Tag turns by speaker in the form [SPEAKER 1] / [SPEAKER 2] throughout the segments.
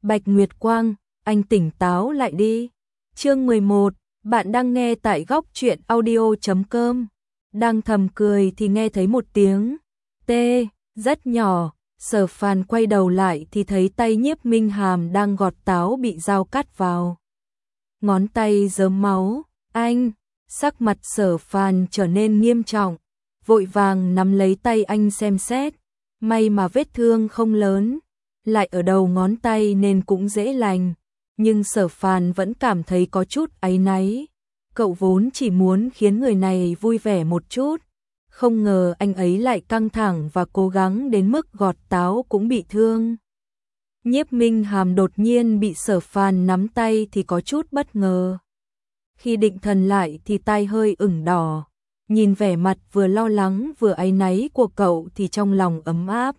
[SPEAKER 1] Bạch Nguyệt Quang, anh tỉnh táo lại đi. Chương 11, bạn đang nghe tại góc truyện audio.com. Đang thầm cười thì nghe thấy một tiếng tê rất nhỏ. Sở Phàn quay đầu lại thì thấy tay Nhiếp Minh Hàm đang gọt táo bị dao cắt vào. Ngón tay rớm máu. Anh, sắc mặt Sở Phàn trở nên nghiêm trọng, vội vàng nắm lấy tay anh xem xét. May mà vết thương không lớn, lại ở đầu ngón tay nên cũng dễ lành. Nhưng Sở Phàn vẫn cảm thấy có chút áy náy. Cậu vốn chỉ muốn khiến người này vui vẻ một chút, không ngờ anh ấy lại căng thẳng và cố gắng đến mức gọt táo cũng bị thương. Nhiếp Minh Hàm đột nhiên bị Sở Phàn nắm tay thì có chút bất ngờ. Khi định thần lại thì tai hơi ửng đỏ. Nhìn vẻ mặt vừa lo lắng vừa áy náy của cậu thì trong lòng ấm áp.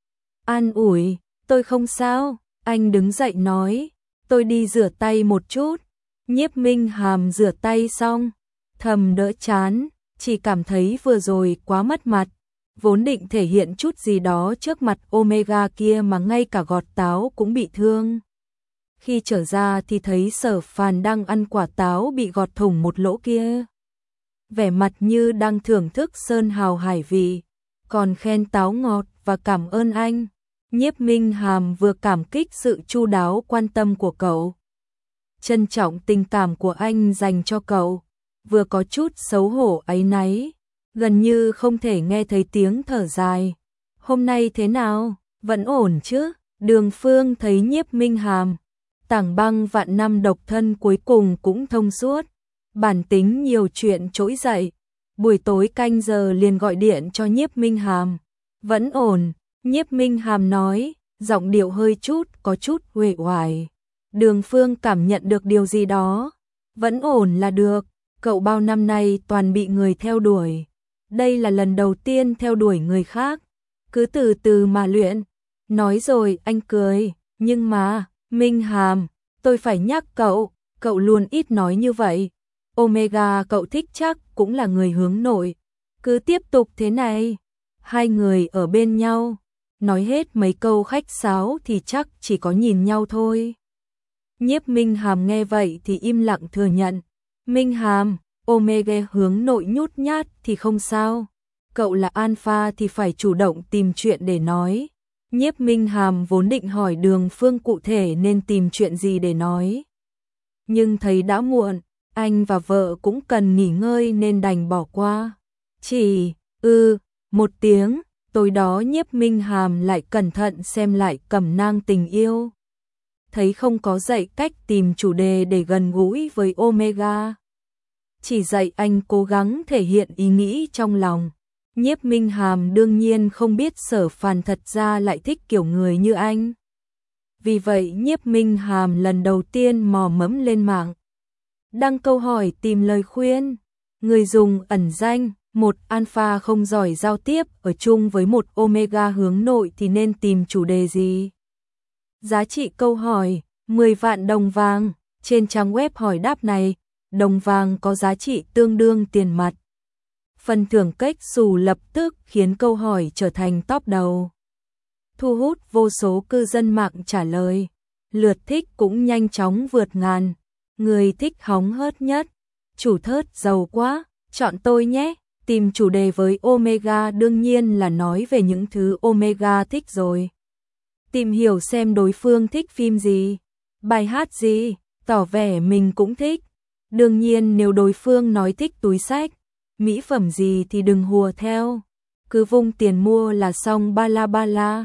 [SPEAKER 1] An ủi, tôi không sao, anh đứng dậy nói, tôi đi rửa tay một chút. Nhiếp Minh Hàm rửa tay xong, thầm đỡ chán, chỉ cảm thấy vừa rồi quá mất mặt. Vốn định thể hiện chút gì đó trước mặt Omega kia mà ngay cả gọt táo cũng bị thương. Khi trở ra thì thấy Sở Phàn đang ăn quả táo bị gọt thủng một lỗ kia. Vẻ mặt như đang thưởng thức sơn hào hải vị, còn khen táo ngọt và cảm ơn anh. Nhiếp Minh Hàm vừa cảm kích sự chu đáo quan tâm của cậu, trân trọng tình cảm của anh dành cho cậu, vừa có chút xấu hổ áy náy, gần như không thể nghe thấy tiếng thở dài. Hôm nay thế nào, vẫn ổn chứ? Đường Phương thấy Nhiếp Minh Hàm, tảng băng vạn năm độc thân cuối cùng cũng thông suốt, bản tính nhiều chuyện trỗi dậy. Buổi tối canh giờ liền gọi điện cho Nhiếp Minh Hàm. Vẫn ổn, Nhiếp Minh Hàm nói, giọng điệu hơi có chút uể oải. Đường Phương cảm nhận được điều gì đó. Vẫn ổn là được, cậu bao năm nay toàn bị người theo đuổi. Đây là lần đầu tiên theo đuổi người khác. Cứ từ từ mà luyện. Nói rồi anh cười, nhưng mà, Minh Hàm, tôi phải nhắc cậu luôn ít nói như vậy. Omega cậu thích chắc cũng là người hướng nội. Cứ tiếp tục thế này, hai người ở bên nhau, nói hết mấy câu khách sáo thì chắc chỉ có nhìn nhau thôi. Nhiếp Minh Hàm nghe vậy thì im lặng thừa nhận. Minh Hàm, Omega hướng nội nhút nhát thì không sao. Cậu là alpha thì phải chủ động tìm chuyện để nói. Nhiếp Minh Hàm vốn định hỏi Đường Phương cụ thể nên tìm chuyện gì để nói. Nhưng thấy đã muộn, anh và vợ cũng cần nghỉ ngơi nên đành bỏ qua. Chỉ, một tiếng, tối đó Nhiếp Minh Hàm lại cẩn thận xem lại Cẩm nang tình yêu. Thấy không có dạy cách tìm chủ đề để gần gũi với Omega. Chỉ dạy anh cố gắng thể hiện ý nghĩ trong lòng. Nhiếp Minh Hàm đương nhiên không biết Sở Phàn thật ra lại thích kiểu người như anh. Vì vậy Nhiếp Minh Hàm lần đầu tiên mò mẫm lên mạng, đăng câu hỏi tìm lời khuyên. Người dùng ẩn danh, một alpha không giỏi giao tiếp ở chung với một omega hướng nội thì nên tìm chủ đề gì? Giá trị câu hỏi 10 vạn đồng vàng. Trên trang web hỏi đáp này, đồng vàng có giá trị tương đương tiền mặt. Phần thưởng cách xù lập tức khiến câu hỏi trở thành top đầu, thu hút vô số cư dân mạng trả lời. Lượt thích cũng nhanh chóng vượt ngàn. Người thích hóng hớt nhất, chủ thớt giàu quá, chọn tôi nhé. Tìm chủ đề với Omega đương nhiên là nói về những thứ Omega thích rồi. Tìm hiểu xem đối phương thích phim gì, bài hát gì, tỏ vẻ mình cũng thích. Đương nhiên nếu đối phương nói thích túi xách, mỹ phẩm gì thì đừng hùa theo. Cứ vung tiền mua là xong. Ba la.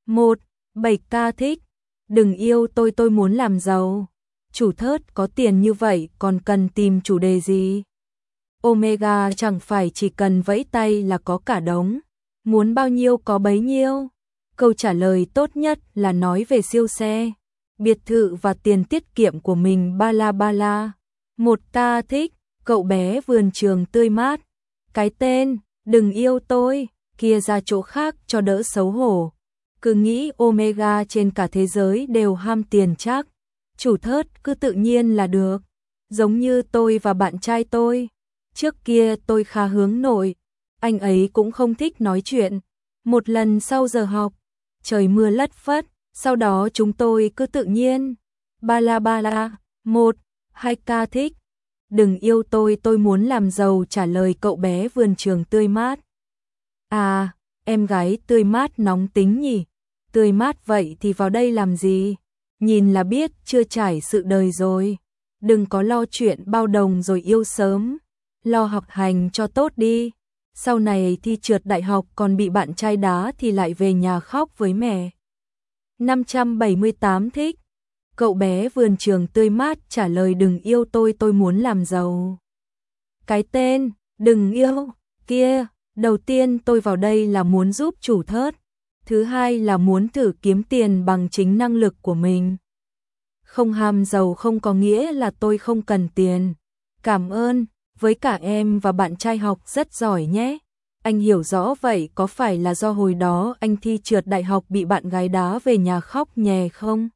[SPEAKER 1] 7K thích. Đừng yêu tôi muốn làm giàu. Chủ thớt có tiền như vậy còn cần tìm chủ đề gì? Omega chẳng phải chỉ cần vẫy tay là có cả đống. Muốn bao nhiêu có bấy nhiêu. Câu trả lời tốt nhất là nói về siêu xe, biệt thự và tiền tiết kiệm của mình. Ba la. 1K thích. Cậu bé vườn trường tươi mát. Cái tên, đừng yêu tôi, kia ra chỗ khác cho đỡ xấu hổ. Cứ nghĩ Omega trên cả thế giới đều ham tiền chắc. Chủ thớt cứ tự nhiên là được. Giống như tôi và bạn trai tôi. Trước kia tôi khá hướng nội. Anh ấy cũng không thích nói chuyện. Một lần sau giờ học, trời mưa lất phất, Sau đó chúng tôi cứ tự nhiên. Ba la, 1, 2 ca thích. Đừng yêu tôi muốn làm giàu, trả lời cậu bé vườn trường tươi mát. À, em gái tươi mát nóng tính nhỉ? Tươi mát vậy thì vào đây làm gì? Nhìn là biết chưa trải sự đời rồi. Đừng có lo chuyện bao đồng rồi yêu sớm. Lo học hành cho tốt đi. Sau này thi trượt đại học còn bị bạn trai đá thì lại về nhà khóc với mẹ. 578 thích. Cậu bé vườn trường tươi mát trả lời đừng yêu tôi muốn làm giàu. Cái tên, đừng yêu, kia, đầu tiên tôi vào đây là muốn giúp chủ thớt. Thứ hai là muốn thử kiếm tiền bằng chính năng lực của mình. Không ham giàu không có nghĩa là tôi không cần tiền. Cảm ơn, với cả em và bạn trai học rất giỏi nhé. Anh hiểu rõ vậy có phải là do hồi đó anh thi trượt đại học bị bạn gái đá về nhà khóc nhè không?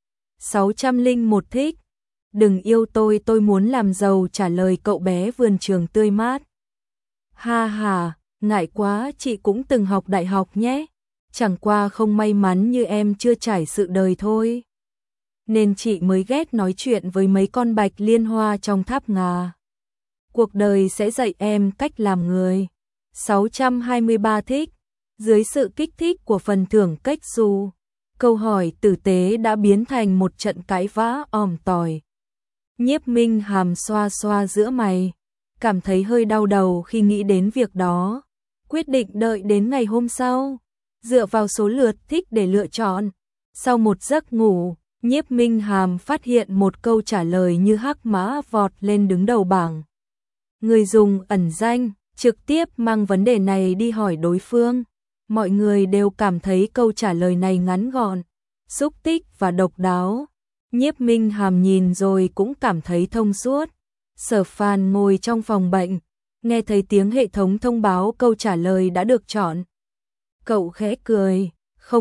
[SPEAKER 1] 601 thích. Đừng yêu tôi muốn làm giàu, trả lời cậu bé vườn trường tươi mát. Ha ha, ngại quá, chị cũng từng học đại học nhé. Chẳng qua không may mắn như em chưa trải sự đời thôi. Nên chị mới ghét nói chuyện với mấy con bạch liên hoa trong tháp ngà. Cuộc đời sẽ dạy em cách làm người. 623 thích. Dưới sự kích thích của phần thưởng cách xù, câu hỏi tử tế đã biến thành một trận cãi vã òm tỏi. Nhiếp Minh Hàm xoa xoa giữa mày, cảm thấy hơi đau đầu khi nghĩ đến việc đó. Quyết định đợi đến ngày hôm sau, dựa vào số lượt thích để lựa chọn. Sau một giấc ngủ, Nhiếp Minh Hàm phát hiện một câu trả lời như hắc mã vọt lên đứng đầu bảng. Người dùng ẩn danh trực tiếp mang vấn đề này đi hỏi đối phương. Mọi người đều cảm thấy câu trả lời này ngắn gọn, xúc tích và độc đáo. Nhiếp Minh Hàm nhìn rồi cũng cảm thấy thông suốt. Sở Phàn ngồi trong phòng bệnh, nghe thấy tiếng hệ thống thông báo câu trả lời đã được chọn. Cậu khẽ cười,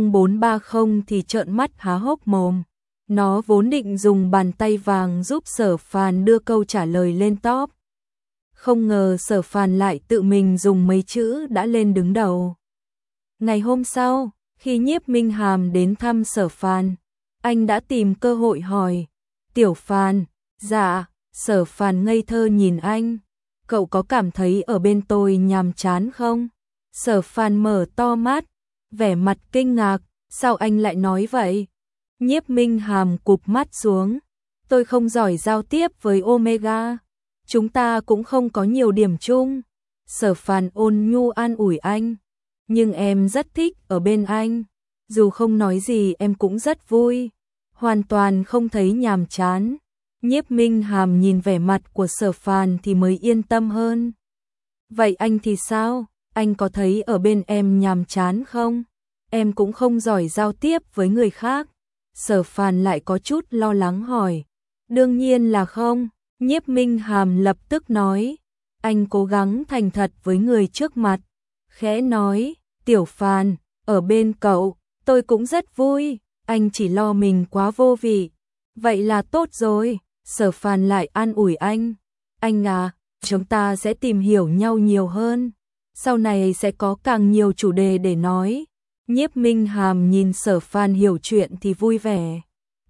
[SPEAKER 1] 0430 thì trợn mắt há hốc mồm. Nó vốn định dùng bàn tay vàng giúp Sở Phàn đưa câu trả lời lên top. Không ngờ Sở Phàn lại tự mình dùng mấy chữ đã lên đứng đầu. Ngày hôm sau, khi Nhiếp Minh Hàm đến thăm Sở Phàn, anh đã tìm cơ hội hỏi. Tiểu Phàn, dạ, Sở Phàn ngây thơ nhìn anh. Cậu có cảm thấy ở bên tôi nhàm chán không? Sở Phàn mở to mắt, vẻ mặt kinh ngạc, sao anh lại nói vậy? Nhiếp Minh Hàm cụp mắt xuống. Tôi không giỏi giao tiếp với Omega. Chúng ta cũng không có nhiều điểm chung. Sở Phàn ôn nhu an ủi anh. Nhưng em rất thích ở bên anh. Dù không nói gì em cũng rất vui. Hoàn toàn không thấy nhàm chán. Nhiếp Minh Hàm nhìn vẻ mặt của Sở Phàn thì mới yên tâm hơn. Vậy anh thì sao? Anh có thấy ở bên em nhàm chán không? Em cũng không giỏi giao tiếp với người khác. Sở Phàn lại có chút lo lắng hỏi. Đương nhiên là không. Nhiếp Minh Hàm lập tức nói. Anh cố gắng thành thật với người trước mặt. Khẽ nói, Tiểu Phàn, ở bên cậu, tôi cũng rất vui. Anh chỉ lo mình quá vô vị. Vậy là tốt rồi. Sở Phàn lại an ủi anh. Anh à, chúng ta sẽ tìm hiểu nhau nhiều hơn. Sau này sẽ có càng nhiều chủ đề để nói. Nhiếp Minh Hàm nhìn Sở Phàn hiểu chuyện thì vui vẻ.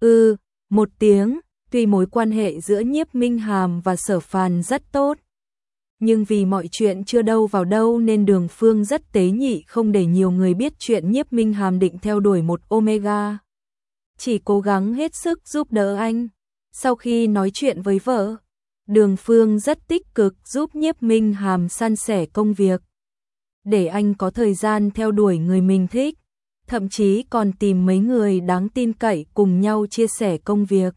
[SPEAKER 1] Một tiếng, tuy mối quan hệ giữa Nhiếp Minh Hàm và Sở Phàn rất tốt. Nhưng vì mọi chuyện chưa đâu vào đâu nên Đường Phương rất tế nhị không để nhiều người biết chuyện Nhiếp Minh Hàm định theo đuổi một Omega. Chỉ cố gắng hết sức giúp đỡ anh. Sau khi nói chuyện với vợ, Đường Phương rất tích cực giúp Nhiếp Minh Hàm san sẻ công việc. Để anh có thời gian theo đuổi người mình thích. Thậm chí còn tìm mấy người đáng tin cậy cùng nhau chia sẻ công việc.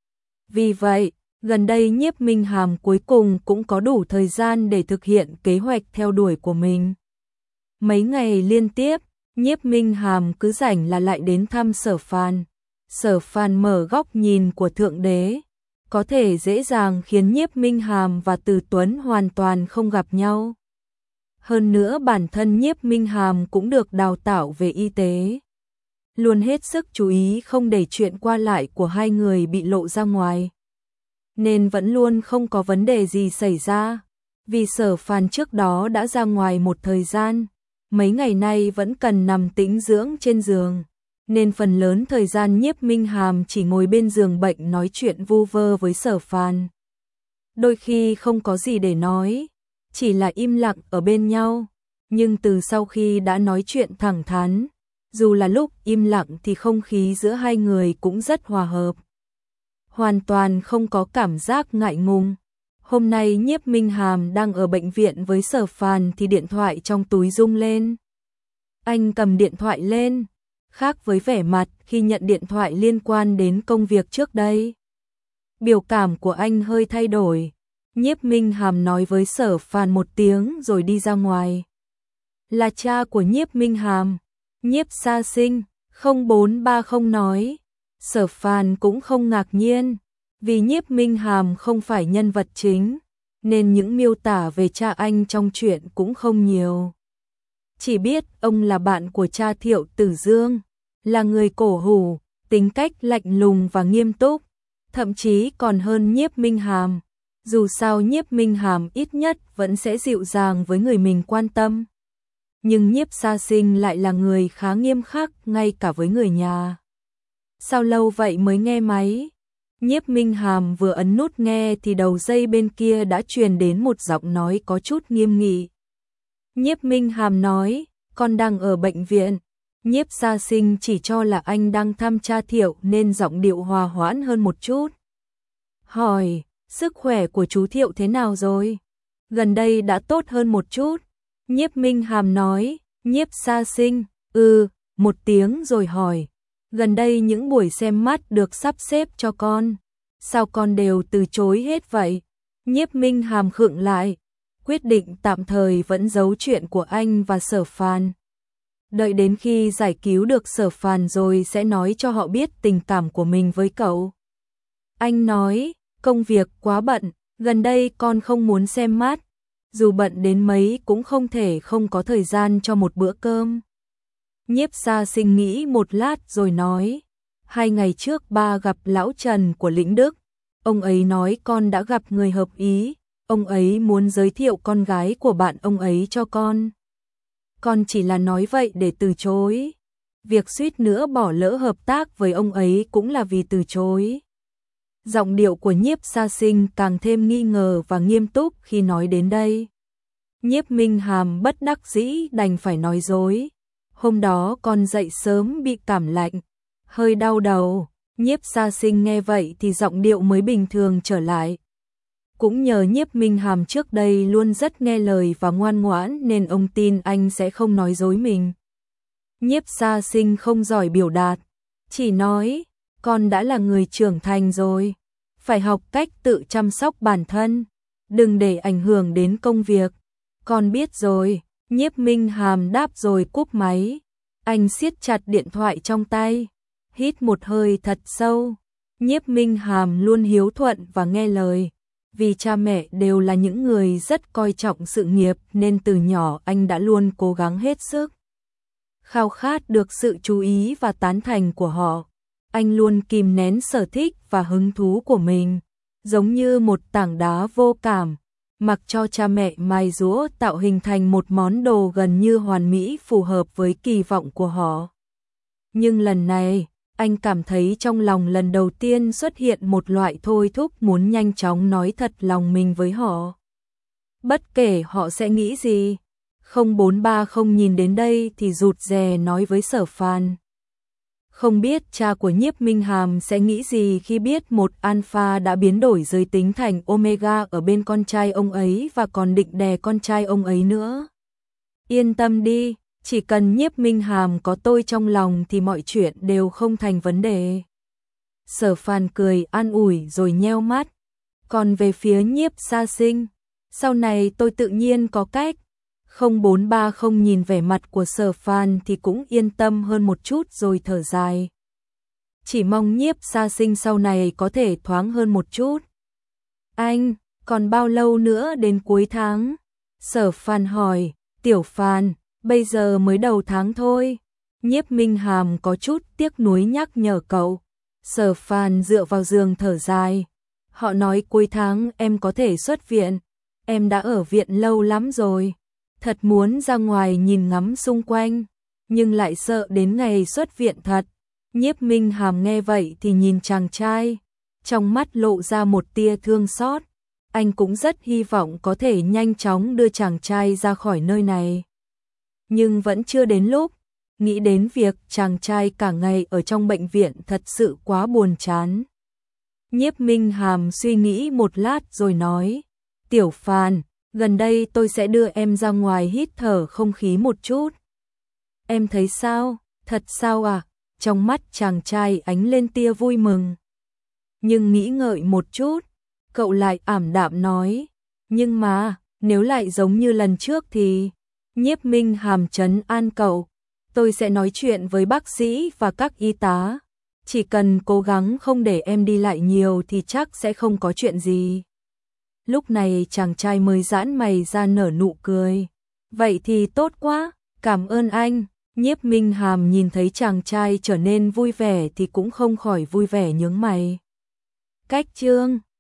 [SPEAKER 1] Vì vậy, gần đây Nhiếp Minh Hàm cuối cùng cũng có đủ thời gian để thực hiện kế hoạch theo đuổi của mình. Mấy ngày liên tiếp, Nhiếp Minh Hàm cứ rảnh là lại đến thăm Sở Phàn. Sở Phàn mở góc nhìn của Thượng Đế, có thể dễ dàng khiến Nhiếp Minh Hàm và Từ Tuấn hoàn toàn không gặp nhau. Hơn nữa bản thân Nhiếp Minh Hàm cũng được đào tạo về y tế. Luôn hết sức chú ý không để chuyện qua lại của hai người bị lộ ra ngoài. Nên vẫn luôn không có vấn đề gì xảy ra. Vì Sở Phàn trước đó đã ra ngoài một thời gian, mấy ngày nay vẫn cần nằm tĩnh dưỡng trên giường. nên phần lớn thời gian Nhiếp Minh Hàm chỉ ngồi bên giường bệnh nói chuyện vu vơ với Sở Phàn. Đôi khi không có gì để nói, chỉ là im lặng ở bên nhau, nhưng từ sau khi đã nói chuyện thẳng thắn, dù là lúc im lặng thì không khí giữa hai người cũng rất hòa hợp. Hoàn toàn không có cảm giác ngại ngùng. Hôm nay Nhiếp Minh Hàm đang ở bệnh viện với Sở Phàn thì điện thoại trong túi rung lên. Anh cầm điện thoại lên, khác với vẻ mặt khi nhận điện thoại liên quan đến công việc trước đây. Biểu cảm của anh hơi thay đổi. Nhiếp Minh Hàm nói với Sở Phàn một tiếng rồi đi ra ngoài. Là cha của Nhiếp Minh Hàm, Nhiếp Sa Sinh, 0430 nói. Sở Phàn cũng không ngạc nhiên, vì Nhiếp Minh Hàm không phải nhân vật chính, nên những miêu tả về cha anh trong truyện cũng không nhiều. Chỉ biết ông là bạn của cha Thiệu Tử Dương, là người cổ hủ, tính cách lạnh lùng và nghiêm túc, thậm chí còn hơn Nhiếp Minh Hàm. Dù sao Nhiếp Minh Hàm ít nhất vẫn sẽ dịu dàng với người mình quan tâm. Nhưng Nhiếp Sa Sinh lại là người khá nghiêm khắc ngay cả với người nhà. Sao lâu vậy mới nghe máy? Nhiếp Minh Hàm vừa ấn nút nghe thì đầu dây bên kia đã truyền đến một giọng nói có chút nghiêm nghị. Nhiếp Minh Hàm nói, con đang ở bệnh viện. Nhiếp Sa Sinh chỉ cho là anh đang thăm cha Thiệu nên giọng điệu hòa hoãn hơn một chút. Hỏi, sức khỏe của chú Thiệu thế nào rồi? Gần đây đã tốt hơn một chút. Nhiếp Minh Hàm nói. Nhiếp Sa Sinh, một tiếng rồi hỏi. Gần đây những buổi xem mắt được sắp xếp cho con, sao con đều từ chối hết vậy? Nhiếp Minh Hàm khựng lại, quyết định tạm thời vẫn giấu chuyện của anh và Sở Phàn. Đợi đến khi giải cứu được Sở Phàn rồi sẽ nói cho họ biết tình cảm của mình với cậu. Anh nói, công việc quá bận, gần đây con không muốn xem mắt, dù bận đến mấy cũng không thể không có thời gian cho một bữa cơm. Nhiếp Sa Sinh nghĩ một lát rồi nói, 2 ngày trước ba gặp lão Trần của Lĩnh Đức, ông ấy nói con đã gặp người hợp ý, ông ấy muốn giới thiệu con gái của bạn ông ấy cho con. Con chỉ là nói vậy để từ chối. Việc suýt nữa bỏ lỡ hợp tác với ông ấy cũng là vì từ chối. Giọng điệu của Nhiếp Sa Sinh càng thêm nghi ngờ và nghiêm túc khi nói đến đây. Nhiếp Minh Hàm bất đắc dĩ đành phải nói dối. Hôm đó con dậy sớm bị cảm lạnh, hơi đau đầu. Nhiếp Sa Sinh nghe vậy thì giọng điệu mới bình thường trở lại. Cũng nhờ Nhiếp Minh Hàm trước đây luôn rất nghe lời và ngoan ngoãn nên ông tin anh sẽ không nói dối mình. Nhiếp Sa Sinh không giỏi biểu đạt, chỉ nói, con đã là người trưởng thành rồi, phải học cách tự chăm sóc bản thân, đừng để ảnh hưởng đến công việc. Con biết rồi. Nhiếp Minh Hàm đáp rồi cúp máy. Anh siết chặt điện thoại trong tay, hít một hơi thật sâu. Nhiếp Minh Hàm luôn hiếu thuận và nghe lời, vì cha mẹ đều là những người rất coi trọng sự nghiệp nên từ nhỏ anh đã luôn cố gắng hết sức. Khao khát được sự chú ý và tán thành của họ, anh luôn kìm nén sở thích và hứng thú của mình, giống như một tảng đá vô cảm, mặc cho cha mẹ mài giũa tạo hình thành một món đồ gần như hoàn mỹ phù hợp với kỳ vọng của họ. Nhưng lần này, anh cảm thấy trong lòng lần đầu tiên xuất hiện một loại thôi thúc muốn nhanh chóng nói thật lòng mình với họ. Bất kể họ sẽ nghĩ gì. 0430 nhìn đến đây thì rụt rè nói với Sở Phàn. Không biết cha của Nhiếp Minh Hàm sẽ nghĩ gì khi biết một alpha đã biến đổi giới tính thành omega ở bên con trai ông ấy và còn định đè con trai ông ấy nữa. Yên tâm đi, chỉ cần Nhiếp Minh Hàm có tôi trong lòng thì mọi chuyện đều không thành vấn đề. Sở Phàn cười an ủi rồi nheo mắt. Còn về phía Nhiếp Sa Sinh, sau này tôi tự nhiên có cách. 0430 nhìn vẻ mặt của Sở Phàn thì cũng yên tâm hơn một chút rồi thở dài. Chỉ mong Nhiếp Sa Sinh sau này có thể thoáng hơn một chút. Anh, còn bao lâu nữa đến cuối tháng? Sở Phàn hỏi. Tiểu Phàn, bây giờ mới đầu tháng thôi. Nhiếp Minh Hàm có chút tiếc nuối nhắc nhở cậu. Sở Phàn dựa vào giường thở dài. Họ nói cuối tháng em có thể xuất viện. Em đã ở viện lâu lắm rồi. Thật muốn ra ngoài nhìn ngắm xung quanh, nhưng lại sợ đến ngày xuất viện thật. Nhiếp Minh Hàm nghe vậy thì nhìn chàng trai, trong mắt lộ ra một tia thương xót. Anh cũng rất hy vọng có thể nhanh chóng đưa chàng trai ra khỏi nơi này. Nhưng vẫn chưa đến lúc, nghĩ đến việc chàng trai cả ngày ở trong bệnh viện thật sự quá buồn chán. Nhiếp Minh Hàm suy nghĩ một lát rồi nói, Tiểu Phàn, gần đây tôi sẽ đưa em ra ngoài hít thở không khí một chút. Em thấy sao? Thật sao à? Trong mắt chàng trai ánh lên tia vui mừng. Nhưng nghĩ ngợi một chút, cậu lại ảm đạm nói, nhưng mà, nếu lại giống như lần trước thì... Nhiếp Minh Hàm trấn an cậu, tôi sẽ nói chuyện với bác sĩ và các y tá. Chỉ cần cố gắng không để em đi lại nhiều thì chắc sẽ không có chuyện gì. Lúc này chàng trai mới giãn mày ra nở nụ cười. Vậy thì tốt quá, cảm ơn anh. Nhiếp Minh Hàm nhìn thấy chàng trai trở nên vui vẻ thì cũng không khỏi vui vẻ nhướng mày. Cách chương